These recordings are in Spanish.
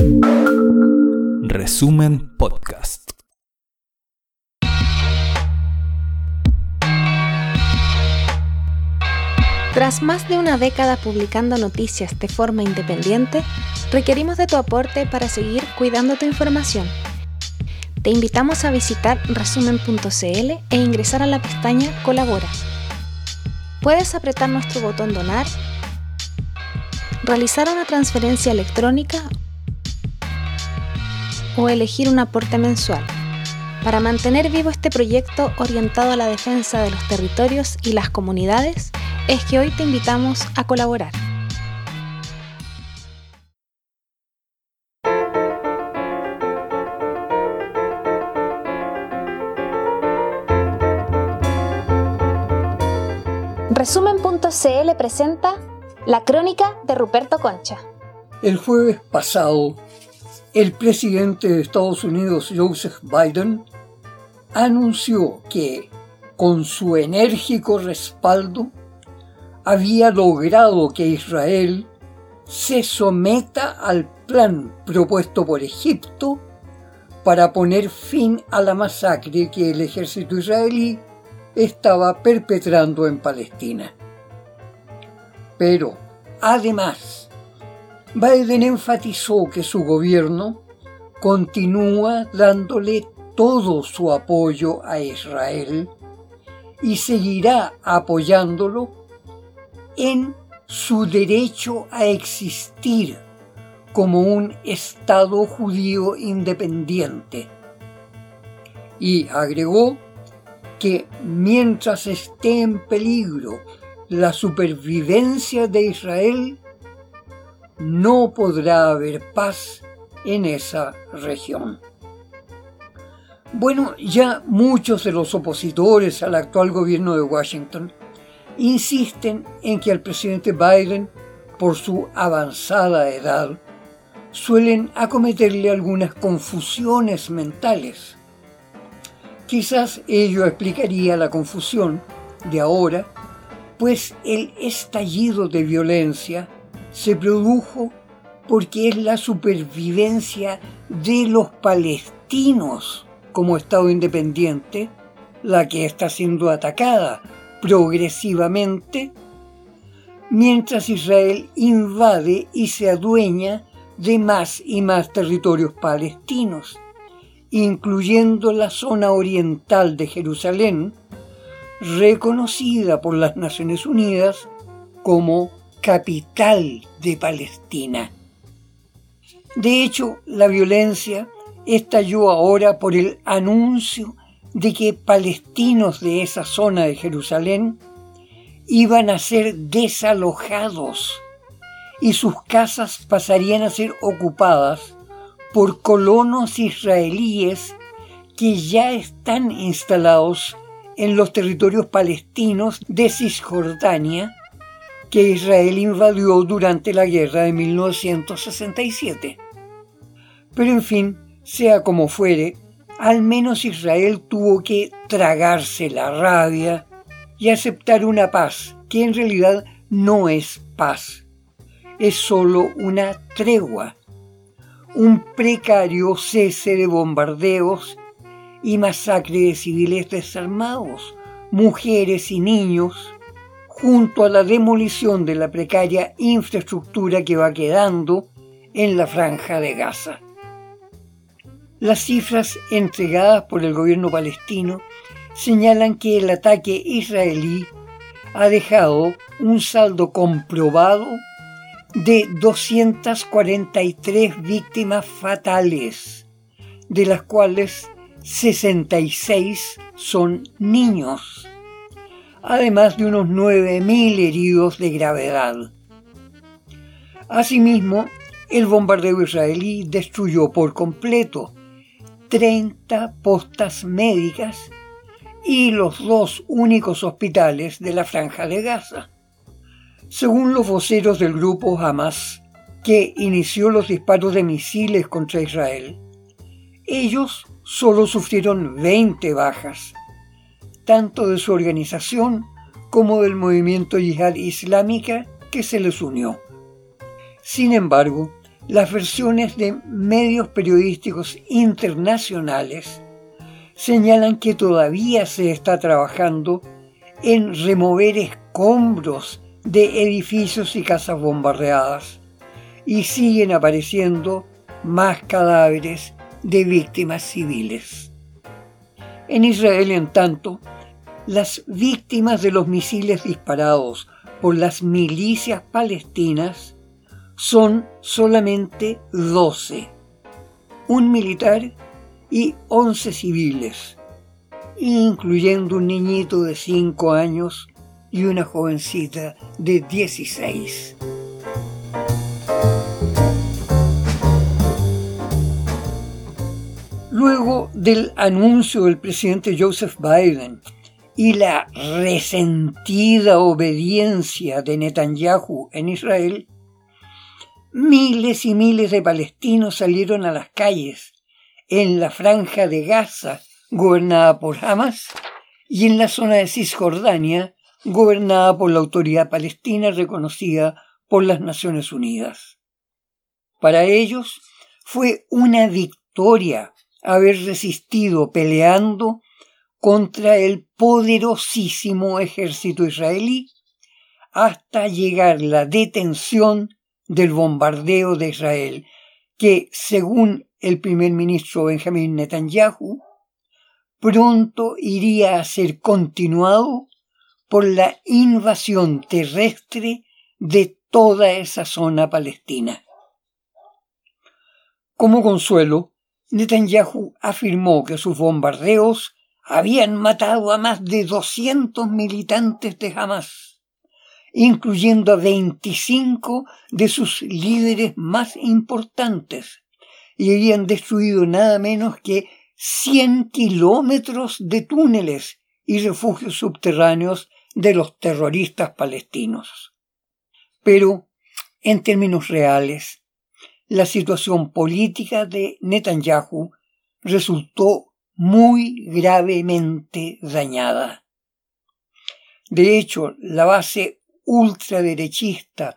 Resumen Podcast. Tras más de una década publicando noticias de forma independiente, requerimos de tu aporte para seguir cuidando tu información. Te invitamos a visitar resumen.cl e ingresar a la pestaña Colabora. Puedes apretar nuestro botón Donar, realizar una transferencia electrónica o elegir un aporte mensual para mantener vivo este proyecto orientado a la defensa de los territorios y las comunidades. Es que hoy te invitamos a colaborar. Resumen.cl presenta la crónica de Ruperto Concha. El jueves pasado, el presidente de Estados Unidos, Joseph Biden, anunció que, con su enérgico respaldo, había logrado que Israel se someta al plan propuesto por Egipto para poner fin a la masacre que el ejército israelí estaba perpetrando en Palestina. Pero, además, Biden enfatizó que su gobierno continúa dándole todo su apoyo a Israel y seguirá apoyándolo en su derecho a existir como un Estado judío independiente. Y agregó que mientras esté en peligro la supervivencia de Israel, no podrá haber paz en esa región. Bueno, ya muchos de los opositores al actual gobierno de Washington insisten en que al presidente Biden, por su avanzada edad, suelen acometerle algunas confusiones mentales. Quizás ello explicaría la confusión de ahora, pues el estallido de violencia se produjo porque es la supervivencia de los palestinos como Estado independiente la que está siendo atacada progresivamente, mientras Israel invade y se adueña de más y más territorios palestinos, incluyendo la zona oriental de Jerusalén, reconocida por las Naciones Unidas como capital de Palestina. De hecho, la violencia estalló ahora por el anuncio de que palestinos de esa zona de Jerusalén iban a ser desalojados y sus casas pasarían a ser ocupadas por colonos israelíes que ya están instalados en los territorios palestinos de Cisjordania que Israel invadió durante la guerra de 1967. Pero en fin, sea como fuere, al menos Israel tuvo que tragarse la rabia y aceptar una paz que en realidad no es paz, es solo una tregua, un precario cese de bombardeos y masacre de civiles desarmados, mujeres y niños, junto a la demolición de la precaria infraestructura que va quedando en la Franja de Gaza. Las cifras entregadas por el gobierno palestino señalan que el ataque israelí ha dejado un saldo comprobado de 243 víctimas fatales, de las cuales 66 son niños, además de unos 9.000 heridos de gravedad. Asimismo, el bombardeo israelí destruyó por completo 30 postas médicas y los 2 únicos hospitales de la Franja de Gaza. Según los voceros del grupo Hamas, que inició los disparos de misiles contra Israel, ellos solo sufrieron 20 bajas, tanto de su organización como del movimiento Yihad Islámica que se les unió. Sin embargo, las versiones de medios periodísticos internacionales señalan que todavía se está trabajando en remover escombros de edificios y casas bombardeadas y siguen apareciendo más cadáveres de víctimas civiles. En Israel, en tanto, las víctimas de los misiles disparados por las milicias palestinas son solamente 12, un militar y 11 civiles, incluyendo un niñito de 5 años y una jovencita de 16. Luego del anuncio del presidente Joseph Biden y la resentida obediencia de Netanyahu en Israel, miles y miles de palestinos salieron a las calles en la franja de Gaza, gobernada por Hamas, y en la zona de Cisjordania, gobernada por la Autoridad Palestina reconocida por las Naciones Unidas. Para ellos fue una victoria haber resistido peleando contra el poderosísimo ejército israelí hasta llegar la detención del bombardeo de Israel, que, según el primer ministro Benjamín Netanyahu, pronto iría a ser continuado por la invasión terrestre de toda esa zona palestina. Como consuelo, Netanyahu afirmó que sus bombardeos habían matado a más de 200 militantes de Hamas, incluyendo a 25 de sus líderes más importantes, y habían destruido nada menos que 100 kilómetros de túneles y refugios subterráneos de los terroristas palestinos. Pero, en términos reales, la situación política de Netanyahu resultó muy gravemente dañada. De hecho, la base ultraderechista,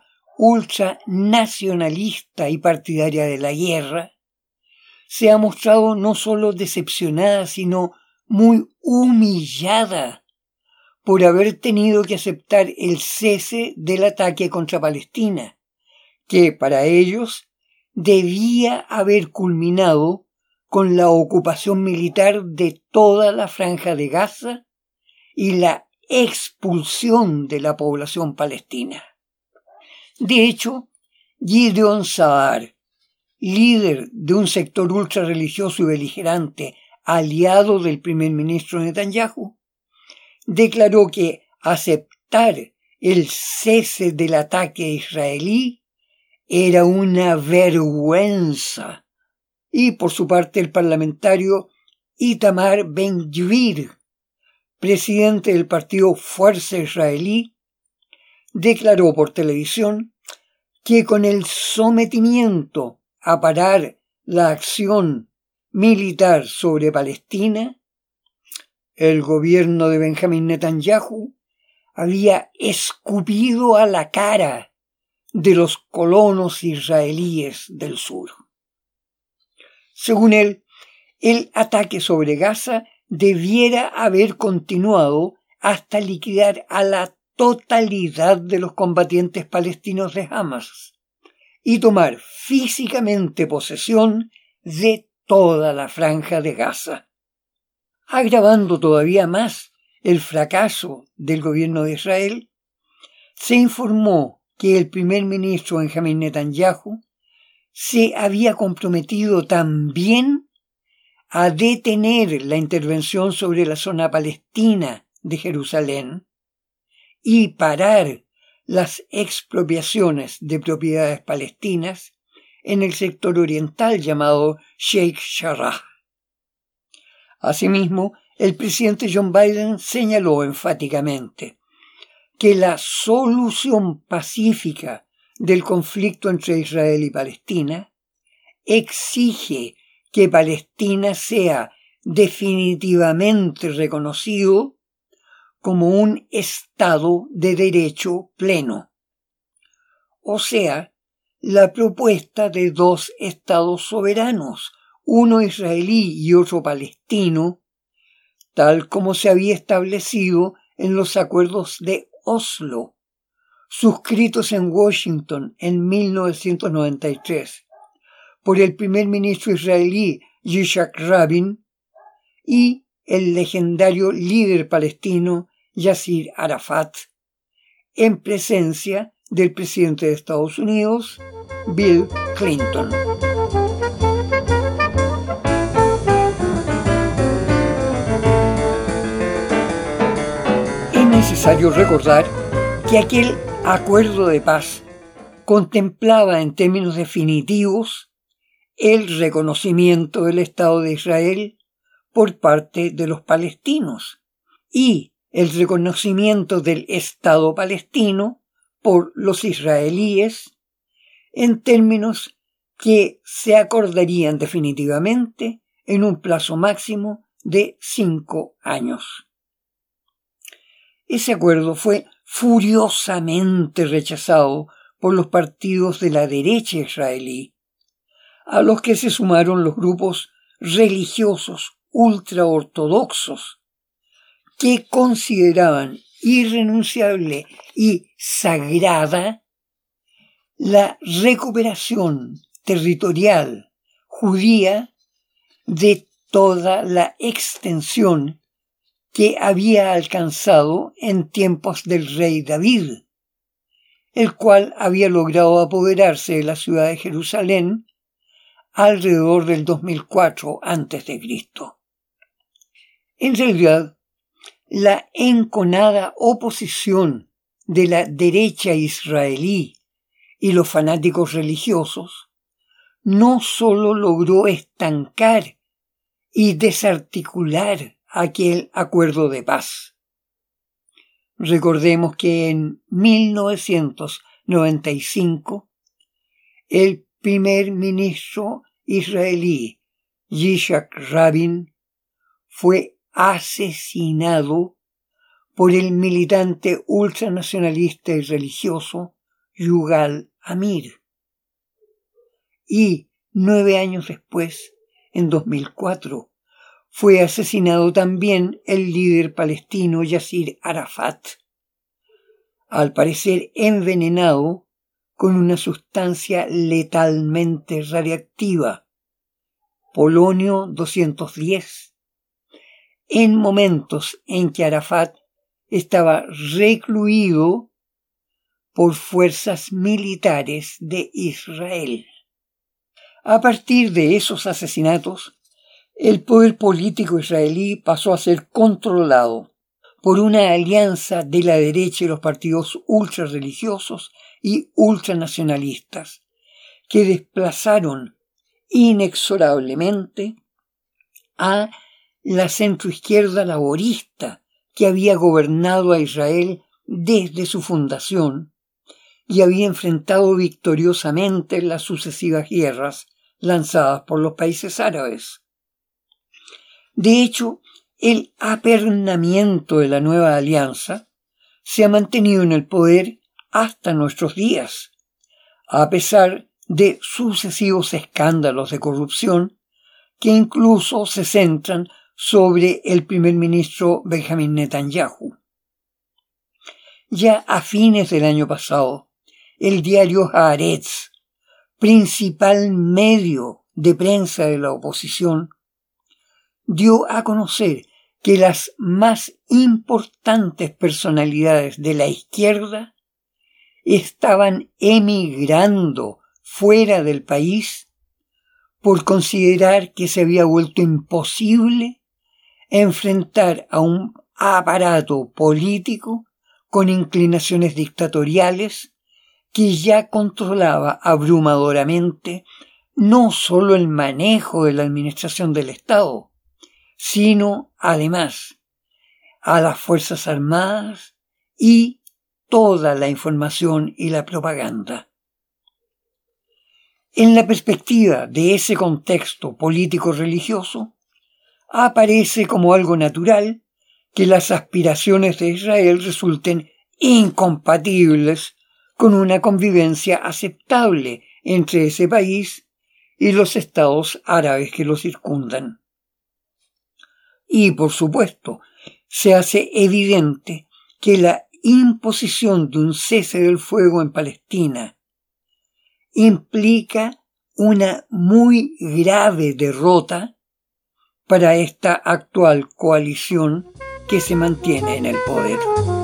ultranacionalista y partidaria de la guerra se ha mostrado no solo decepcionada, sino muy humillada por haber tenido que aceptar el cese del ataque contra Palestina, que para ellos debía haber culminado con la ocupación militar de toda la franja de Gaza y la expulsión de la población palestina. De hecho, Gideon Saar, líder de un sector ultrarreligioso y beligerante aliado del primer ministro Netanyahu, declaró que aceptar el cese del ataque israelí era una vergüenza. Y por su parte el parlamentario Itamar Ben-Gvir, presidente del partido Fuerza Israelí, declaró por televisión que con el sometimiento a parar la acción militar sobre Palestina, el gobierno de Benjamín Netanyahu había escupido a la cara de los colonos israelíes del sur. Según él, el ataque sobre Gaza debiera haber continuado hasta liquidar a la totalidad de los combatientes palestinos de Hamas y tomar físicamente posesión de toda la franja de Gaza. Agravando todavía más el fracaso del gobierno de Israel, se informó que el primer ministro Benjamín Netanyahu se había comprometido también a detener la intervención sobre la zona palestina de Jerusalén y parar las expropiaciones de propiedades palestinas en el sector oriental llamado Sheikh Jarrah. Asimismo, el presidente John Biden señaló enfáticamente que la solución pacífica del conflicto entre Israel y Palestina exige que Palestina sea definitivamente reconocido como un Estado de derecho pleno. O sea, la propuesta de 2 estados soberanos, uno israelí y otro palestino, tal como se había establecido en los acuerdos de Oslo, suscritos en Washington en 1993 por el primer ministro israelí Yitzhak Rabin y el legendario líder palestino Yasir Arafat, en presencia del presidente de Estados Unidos, Bill Clinton. Es necesario recordar que aquel acuerdo de paz contemplaba en términos definitivos el reconocimiento del Estado de Israel por parte de los palestinos y el reconocimiento del Estado palestino por los israelíes en términos que se acordarían definitivamente en un plazo máximo de 5 años. Ese acuerdo fue furiosamente rechazado por los partidos de la derecha israelí, a los que se sumaron los grupos religiosos ultraortodoxos que consideraban irrenunciable y sagrada la recuperación territorial judía de toda la extensión que había alcanzado en tiempos del rey David, el cual había logrado apoderarse de la ciudad de Jerusalén alrededor del 2004 a.C. En realidad, la enconada oposición de la derecha israelí y los fanáticos religiosos no solo logró estancar y desarticular aquel acuerdo de paz. Recordemos que en 1995 el primer ministro israelí Yitzhak Rabin fue asesinado por el militante ultranacionalista y religioso Yuval Amir. Y 9 años después, en 2004, fue asesinado también el líder palestino Yasir Arafat, al parecer envenenado con una sustancia letalmente radiactiva, polonio 210, en momentos en que Arafat estaba recluido por fuerzas militares de Israel. A partir de esos asesinatos, el poder político israelí pasó a ser controlado por una alianza de la derecha y los partidos ultrarreligiosos y ultranacionalistas, que desplazaron inexorablemente a la centroizquierda laborista que había gobernado a Israel desde su fundación y había enfrentado victoriosamente las sucesivas guerras lanzadas por los países árabes. De hecho, el apernamiento de la nueva alianza se ha mantenido en el poder hasta nuestros días, a pesar de sucesivos escándalos de corrupción que incluso se centran sobre el primer ministro Benjamin Netanyahu. Ya a fines del año pasado, el diario Haaretz, principal medio de prensa de la oposición, dio a conocer que las más importantes personalidades de la izquierda estaban emigrando fuera del país por considerar que se había vuelto imposible enfrentar a un aparato político con inclinaciones dictatoriales que ya controlaba abrumadoramente no solo el manejo de la administración del Estado, sino además a las Fuerzas Armadas y toda la información y la propaganda. En la perspectiva de ese contexto político-religioso, aparece como algo natural que las aspiraciones de Israel resulten incompatibles con una convivencia aceptable entre ese país y los estados árabes que lo circundan. Y, por supuesto, se hace evidente que la imposición de un cese del fuego en Palestina implica una muy grave derrota para esta actual coalición que se mantiene en el poder.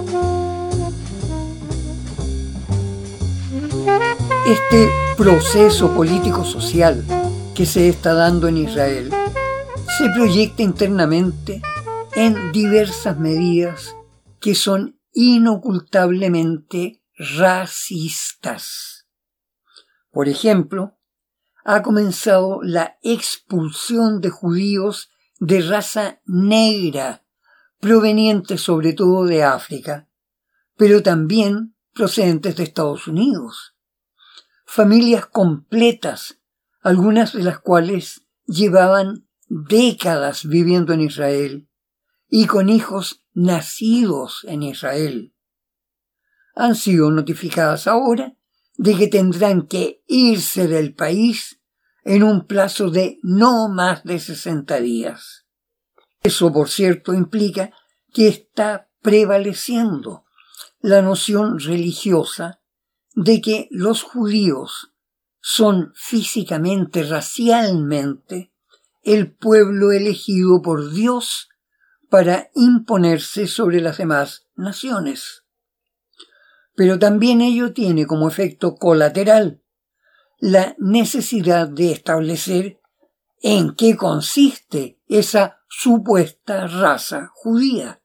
Este proceso político-social que se está dando en Israel se proyecta internamente en diversas medidas que son inocultablemente racistas. Por ejemplo, ha comenzado la expulsión de judíos de raza negra, provenientes sobre todo de África, pero también procedentes de Estados Unidos. Familias completas, algunas de las cuales llevaban décadas viviendo en Israel y con hijos nacidos en Israel, han sido notificadas ahora de que tendrán que irse del país en un plazo de no más de 60 días. Eso, por cierto, implica que está prevaleciendo la noción religiosa de que los judíos son físicamente, racialmente, el pueblo elegido por Dios para imponerse sobre las demás naciones. Pero también ello tiene como efecto colateral la necesidad de establecer en qué consiste esa supuesta raza judía.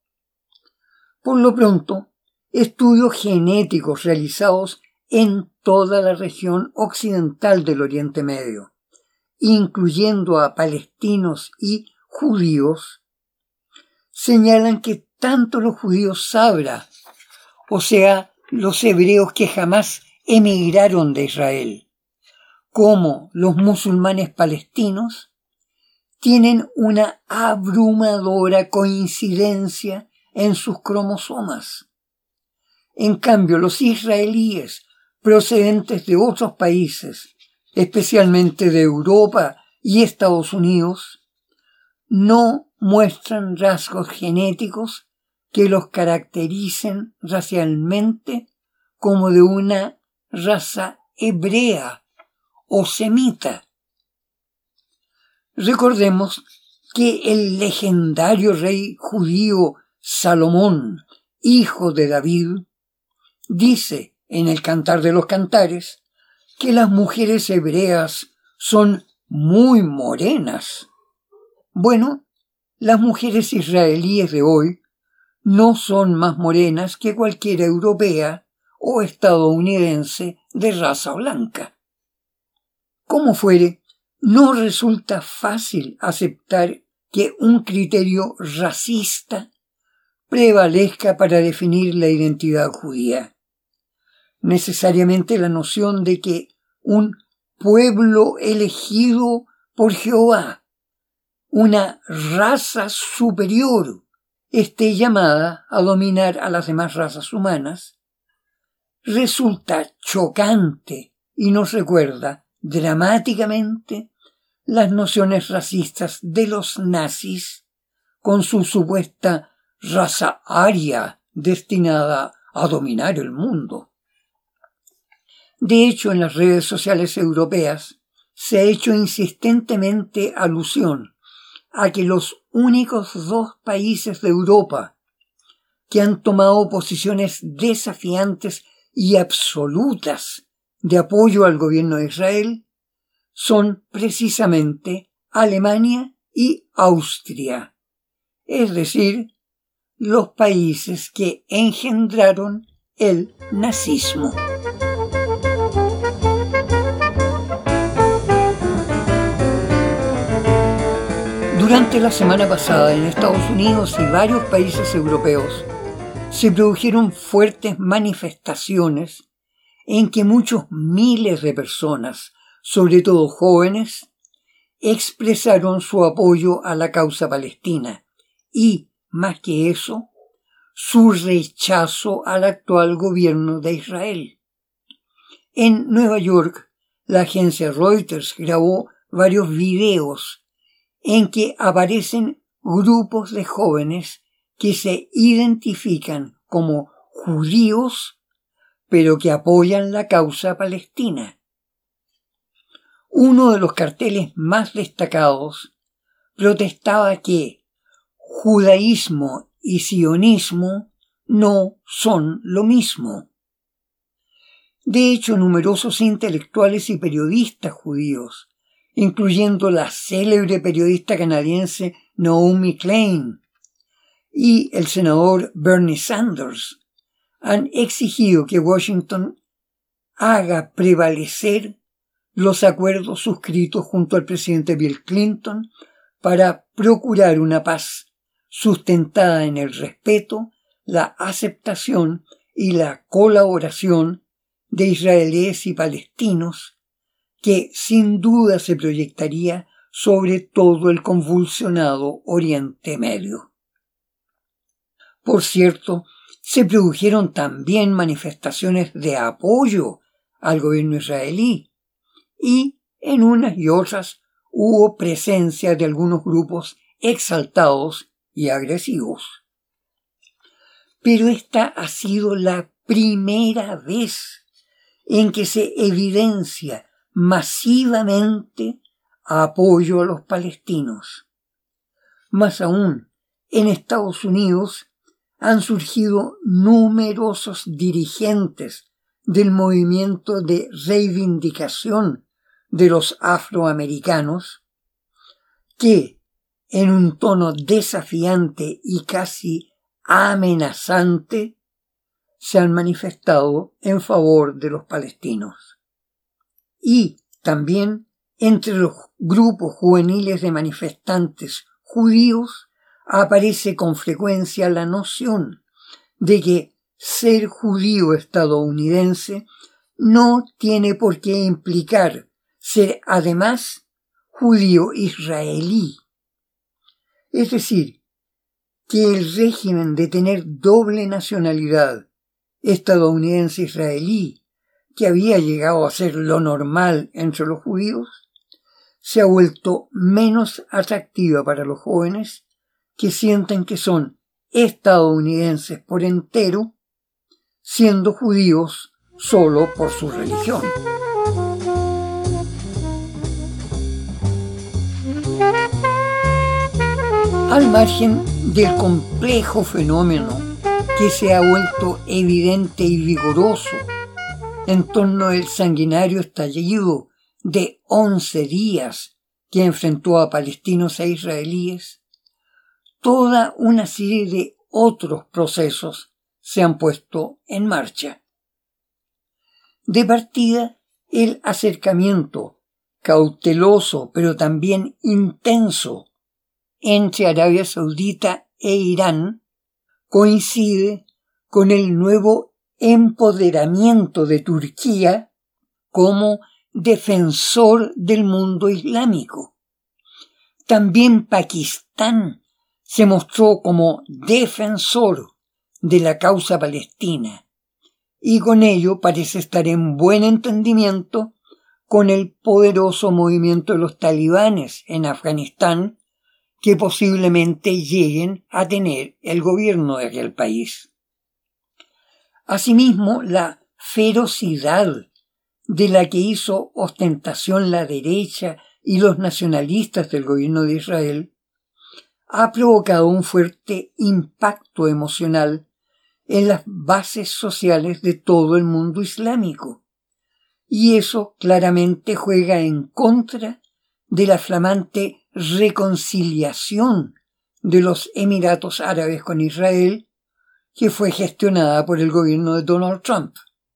Por lo pronto, estudios genéticos realizados en toda la región occidental del Oriente Medio, incluyendo a palestinos y judíos, señalan que tanto los judíos sabra, o sea, los hebreos que jamás emigraron de Israel, como los musulmanes palestinos, tienen una abrumadora coincidencia en sus cromosomas. En cambio, los israelíes procedentes de otros países, especialmente de Europa y Estados Unidos, no muestran rasgos genéticos que los caractericen racialmente como de una raza hebrea o semita. Recordemos que el legendario rey judío Salomón, hijo de David, dice en el Cantar de los Cantares que las mujeres hebreas son muy morenas. Bueno, las mujeres israelíes de hoy no son más morenas que cualquier europea o estadounidense de raza blanca. Como fuere, no resulta fácil aceptar que un criterio racista prevalezca para definir la identidad judía. Necesariamente la noción de que un pueblo elegido por Jehová, una raza superior, esté llamada a dominar a las demás razas humanas, resulta chocante y nos recuerda dramáticamente las nociones racistas de los nazis con su supuesta raza aria destinada a dominar el mundo. De hecho, en las redes sociales europeas se ha hecho insistentemente alusión a que los únicos 2 países de Europa que han tomado posiciones desafiantes y absolutas de apoyo al gobierno de Israel son precisamente Alemania y Austria, es decir, los países que engendraron el nazismo. Durante la semana pasada en Estados Unidos y varios países europeos se produjeron fuertes manifestaciones en que muchos miles de personas, sobre todo jóvenes, expresaron su apoyo a la causa palestina y, más que eso, su rechazo al actual gobierno de Israel. En Nueva York, la agencia Reuters grabó varios videos en que aparecen grupos de jóvenes que se identifican como judíos, pero que apoyan la causa palestina. Uno de los carteles más destacados protestaba que judaísmo y sionismo no son lo mismo. De hecho, numerosos intelectuales y periodistas judíos, incluyendo la célebre periodista canadiense Naomi Klein y el senador Bernie Sanders, han exigido que Washington haga prevalecer los acuerdos suscritos junto al presidente Bill Clinton para procurar una paz sustentada en el respeto, la aceptación y la colaboración de israelíes y palestinos, que sin duda se proyectaría sobre todo el convulsionado Oriente Medio. Por cierto, se produjeron también manifestaciones de apoyo al gobierno israelí y en unas y otras hubo presencia de algunos grupos exaltados y agresivos. Pero esta ha sido la primera vez en que se evidencia masivamente apoyo a los palestinos. Más aún, en Estados Unidos han surgido numerosos dirigentes del movimiento de reivindicación de los afroamericanos que, en un tono desafiante y casi amenazante, se han manifestado en favor de los palestinos. Y también entre los grupos juveniles de manifestantes judíos aparece con frecuencia la noción de que ser judío estadounidense no tiene por qué implicar ser además judío israelí. Es decir, que el régimen de tener doble nacionalidad estadounidense-israelí, que había llegado a ser lo normal entre los judíos, se ha vuelto menos atractiva para los jóvenes que sienten que son estadounidenses por entero, siendo judíos solo por su religión. Al margen del complejo fenómeno que se ha vuelto evidente y vigoroso en torno al sanguinario estallido de 11 días que enfrentó a palestinos e israelíes, toda una serie de otros procesos se han puesto en marcha. De partida, el acercamiento cauteloso pero también intenso entre Arabia Saudita e Irán coincide con el nuevo empoderamiento de Turquía como defensor del mundo islámico. También Pakistán se mostró como defensor de la causa palestina y con ello parece estar en buen entendimiento con el poderoso movimiento de los talibanes en Afganistán, que posiblemente lleguen a tener el gobierno de aquel país. Asimismo, la ferocidad de la que hizo ostentación la derecha y los nacionalistas del gobierno de Israel ha provocado un fuerte impacto emocional en las bases sociales de todo el mundo islámico, y eso claramente juega en contra de la flamante reconciliación de los Emiratos Árabes con Israel, que fue gestionada por el gobierno de Donald Trump.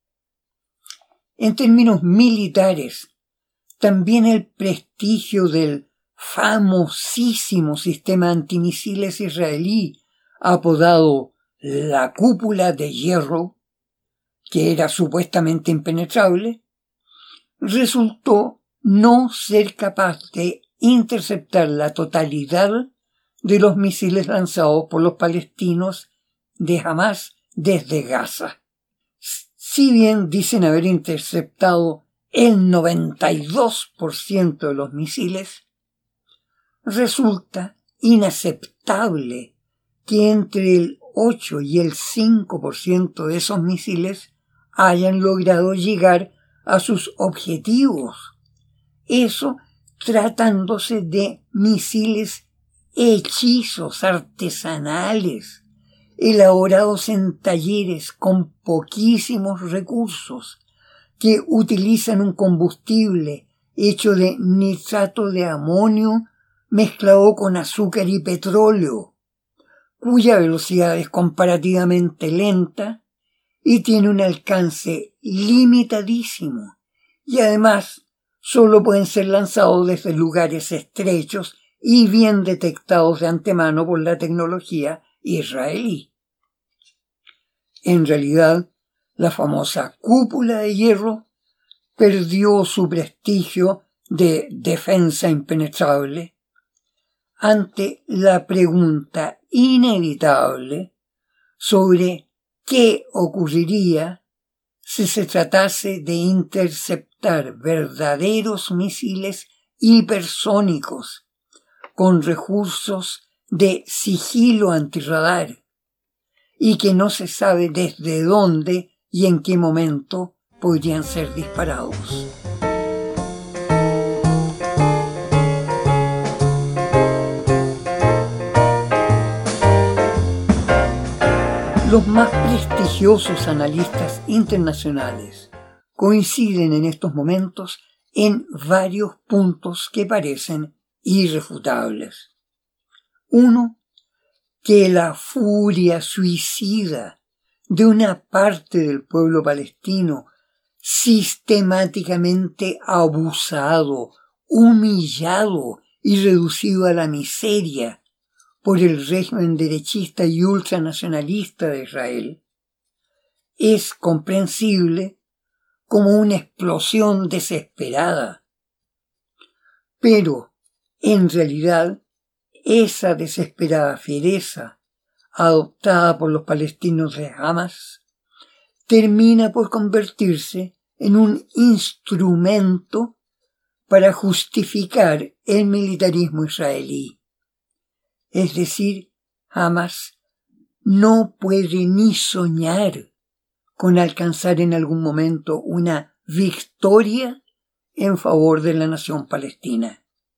En términos militares, también el prestigio del famosísimo sistema antimisiles israelí, apodado la Cúpula de Hierro, que era supuestamente impenetrable, resultó no ser capaz de interceptar la totalidad de los misiles lanzados por los palestinos de Hamás desde Gaza. Si bien dicen haber interceptado el 92% de los misiles, resulta inaceptable que entre el 8 y el 5% de esos misiles hayan logrado llegar a sus objetivos. Eso tratándose de misiles hechizos artesanales, elaborados en talleres con poquísimos recursos, que utilizan un combustible hecho de nitrato de amonio mezclado con azúcar y petróleo, cuya velocidad es comparativamente lenta y tiene un alcance limitadísimo, y además solo pueden ser lanzados desde lugares estrechos y bien detectados de antemano por la tecnología israelí. En realidad, la famosa cúpula de hierro perdió su prestigio de defensa impenetrable ante la pregunta inevitable sobre qué ocurriría si se tratase de interceptar verdaderos misiles hipersónicos con recursos de sigilo antirradar y que no se sabe desde dónde y en qué momento podrían ser disparados. Los más prestigiosos analistas internacionales coinciden en estos momentos en varios puntos que parecen irrefutables. Uno, que la furia suicida de una parte del pueblo palestino, sistemáticamente abusado, humillado y reducido a la miseria por el régimen derechista y ultranacionalista de Israel, es comprensible como una explosión desesperada. Pero, en realidad, esa desesperada fiereza adoptada por los palestinos de Hamas termina por convertirse en un instrumento para justificar el militarismo israelí. Es decir, Hamas no puede ni soñar con alcanzar en algún momento una victoria en favor de la nación palestina.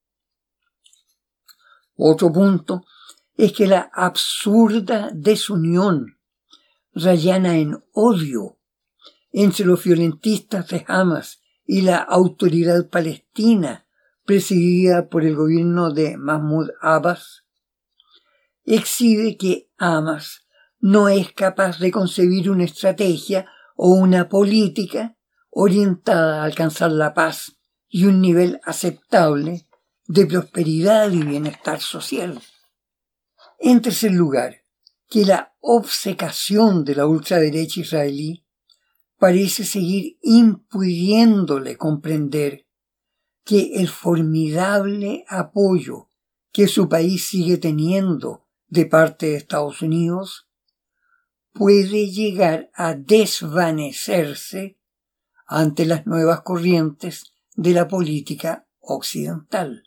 Otro punto es que la absurda desunión rayana en odio entre los violentistas de Hamas y la autoridad palestina presidida por el gobierno de Mahmoud Abbas exhibe que Hamas no es capaz de concebir una estrategia o una política orientada a alcanzar la paz y un nivel aceptable de prosperidad y bienestar social. En tercer lugar, que la obcecación de la ultraderecha israelí parece seguir impidiéndole comprender que el formidable apoyo que su país sigue teniendo de parte de Estados Unidos puede llegar a desvanecerse ante las nuevas corrientes de la política occidental.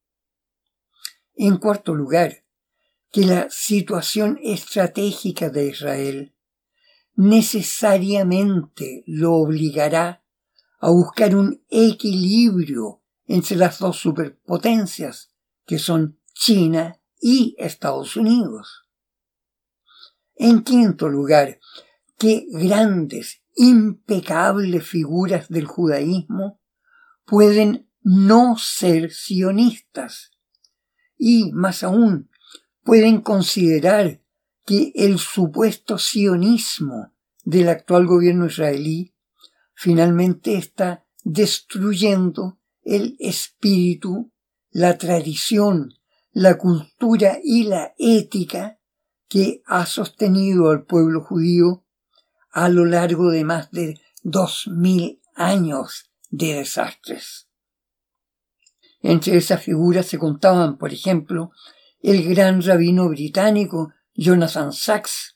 En cuarto lugar, que la situación estratégica de Israel necesariamente lo obligará a buscar un equilibrio entre las dos superpotencias, que son China y Estados Unidos. En quinto lugar, que grandes, impecables figuras del judaísmo pueden no ser sionistas y, más aún, pueden considerar que el supuesto sionismo del actual gobierno israelí finalmente está destruyendo el espíritu, la tradición, la cultura y la ética que ha sostenido al pueblo judío a lo largo de más de 2000 años de desastres. Entre esas figuras se contaban, por ejemplo, el gran rabino británico Jonathan Sacks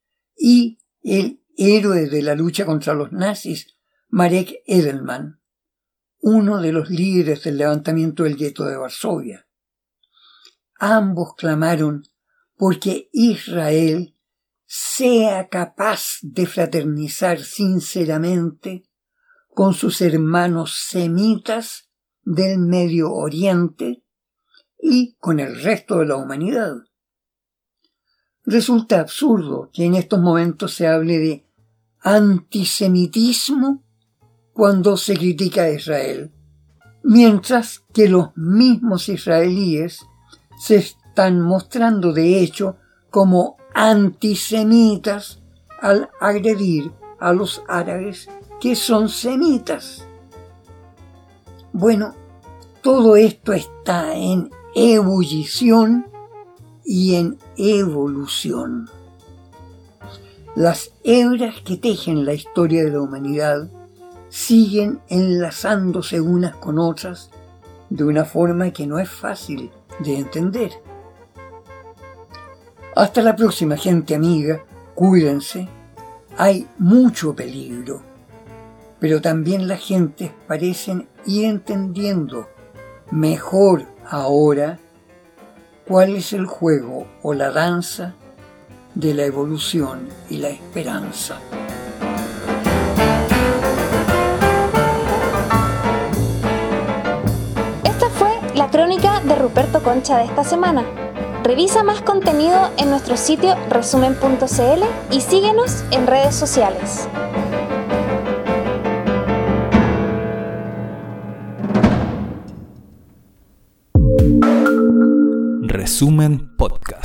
y el héroe de la lucha contra los nazis, Marek Edelman, uno de los líderes del levantamiento del gueto de Varsovia. Ambos clamaron porque Israel sea capaz de fraternizar sinceramente con sus hermanos semitas del Medio Oriente y con el resto de la humanidad. Resulta absurdo que en estos momentos se hable de antisemitismo cuando se critica a Israel, mientras que los mismos israelíes se están mostrando de hecho como antisemitas al agredir a los árabes que son semitas. Bueno, todo esto está en ebullición y en evolución. Las hebras que tejen la historia de la humanidad siguen enlazándose unas con otras de una forma que no es fácil de entender. Hasta la próxima, gente amiga, cuídense. Hay mucho peligro, pero también las gentes parecen ir entendiendo mejor ahora cuál es el juego o la danza de la evolución y la esperanza. Esta fue la crónica de Ruperto Concha de esta semana. Revisa más contenido en nuestro sitio resumen.cl y síguenos en redes sociales. Resumen Podcast.